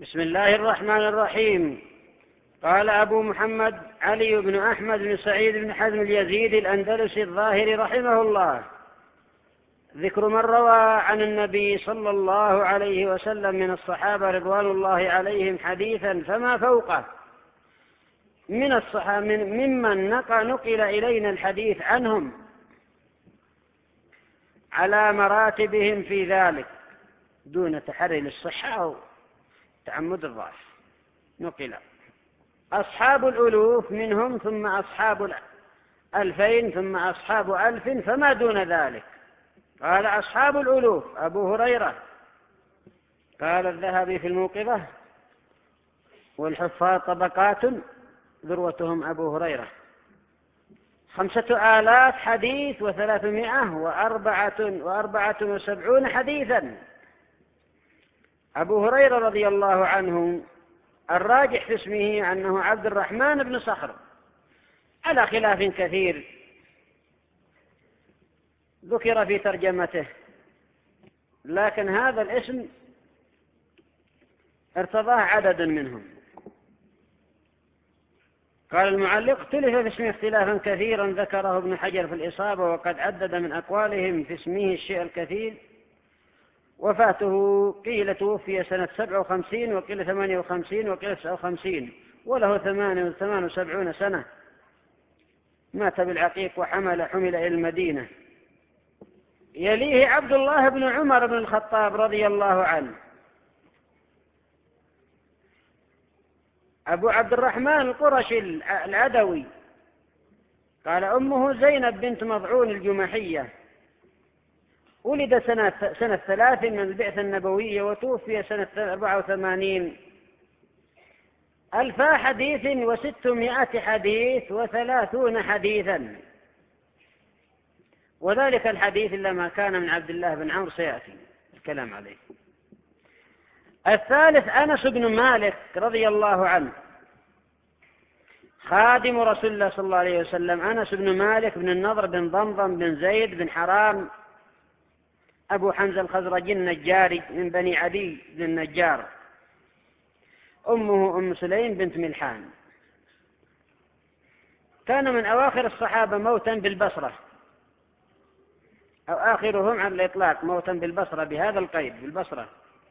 بسم الله الرحمن الرحيم. قال أبو محمد علي بن أحمد بن سعيد بن حزم اليزيدي الأندلسي الظاهري رحمه الله: ذكر من روى عن النبي صلى الله عليه وسلم من الصحابة رضوان الله عليهم حديثا فما فوقه من الصحابة ممن نقل إلينا الحديث عنهم على مراتبهم في ذلك دون تحري للصحة أو تعمد الضعف. نقل أصحاب الألوف منهم، ثم أصحاب 2000، ثم أصحاب 1000، فما دون ذلك. قال أصحاب الألوف أبو هريرة. قال الذهبي في الموقظة: والحفاظ طبقات ذروتهم أبو هريرة، 5000 حديث و374 حديثا. أبو هريرة رضي الله عنه الراجح في اسمه أنه عبد الرحمن بن صخر، على خلاف كثير ذكر في ترجمته، لكن هذا الاسم ارتضاه عدد منهم. قال المعلق: اختلف في اسمه اختلافا كثيرا ذكره ابن حجر في الإصابة، وقد عدد من أقوالهم في اسمه الشيء الكثير. وفاته قيل توفي سنة 57، وقيل 58، وقيل 59، وله 78 سنة. مات بالعقيق حمل إلى المدينة. يليه عبد الله بن عمر بن الخطاب رضي الله عنه، أبو عبد الرحمن القرشي العدوي. قال أمه زينب بنت مضعون الجمحية، ولد سنة 3 من البعثة النبوية، وتوفي سنة 84. 1000 حديث و600 حديث و30 حديثا، وذلك الحديث إلا ما كان من عبد الله بن عمرو سيأتي الكلام عليه. الثالث أنس بن مالك رضي الله عنه، خادم رسول الله صلى الله عليه وسلم. أنس بن مالك بن النضر بن ضمضم بن زيد بن حرام أبو حمزة الخزرجي النجاري من بني عدي بن النجار. أمه أم سليم بنت ملحان. كان من أواخر الصحابة موتا بالبصرة، أو آخرهم على الإطلاق موتا بالبصرة، بهذا القيد بالبصرة.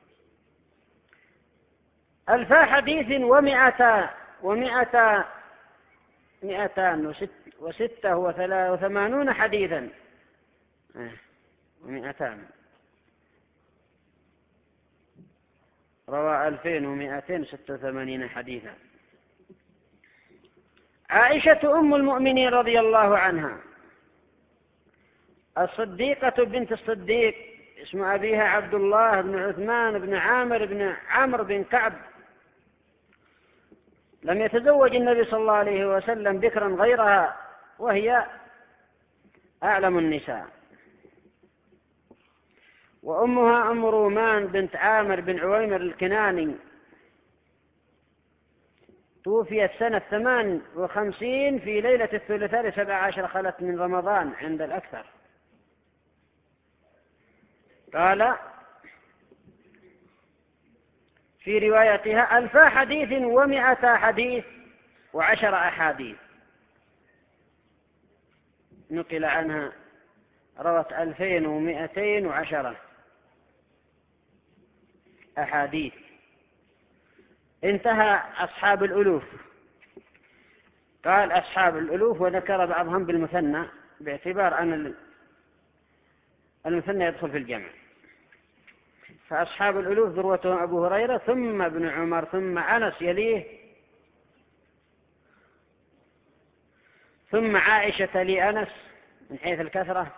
1000 حديث و286 حديثا، 200. روى 2286 حديثا. عائشة أم المؤمنين رضي الله عنها، الصديقة بنت الصديق، اسم أبيها عبد الله بن عثمان بن عامر بن عمرو بن كعب. لم يتزوج النبي صلى الله عليه وسلم بكرا غيرها، وهي أعلم النساء. وأمها أم رومان بنت عامر بن عويمر الكناني، توفيت سنة 58 في ليلة الثلاثاء 17 خلت من رمضان عند الأكثر. قال في روايتها 1000 حديث و100 حديث و10 أحاديث. نقل عنها روت 2210 أحاديث. انتهى أصحاب الألوف. قال أصحاب الألوف، وذكر بعضهم بالمثنى باعتبار أن المثنى يدخل في الجمع. فأصحاب الألوف ذروتهم أبو هريرة، ثم ابن عمر، ثم أنس يليه، ثم عائشة لأنس من حيث الكثرة،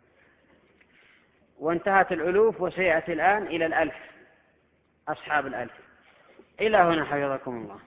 وانتهت الألوف، وسيأتي الآن إلى 1000، أصحاب 1000. إلى هنا حفظكم الله.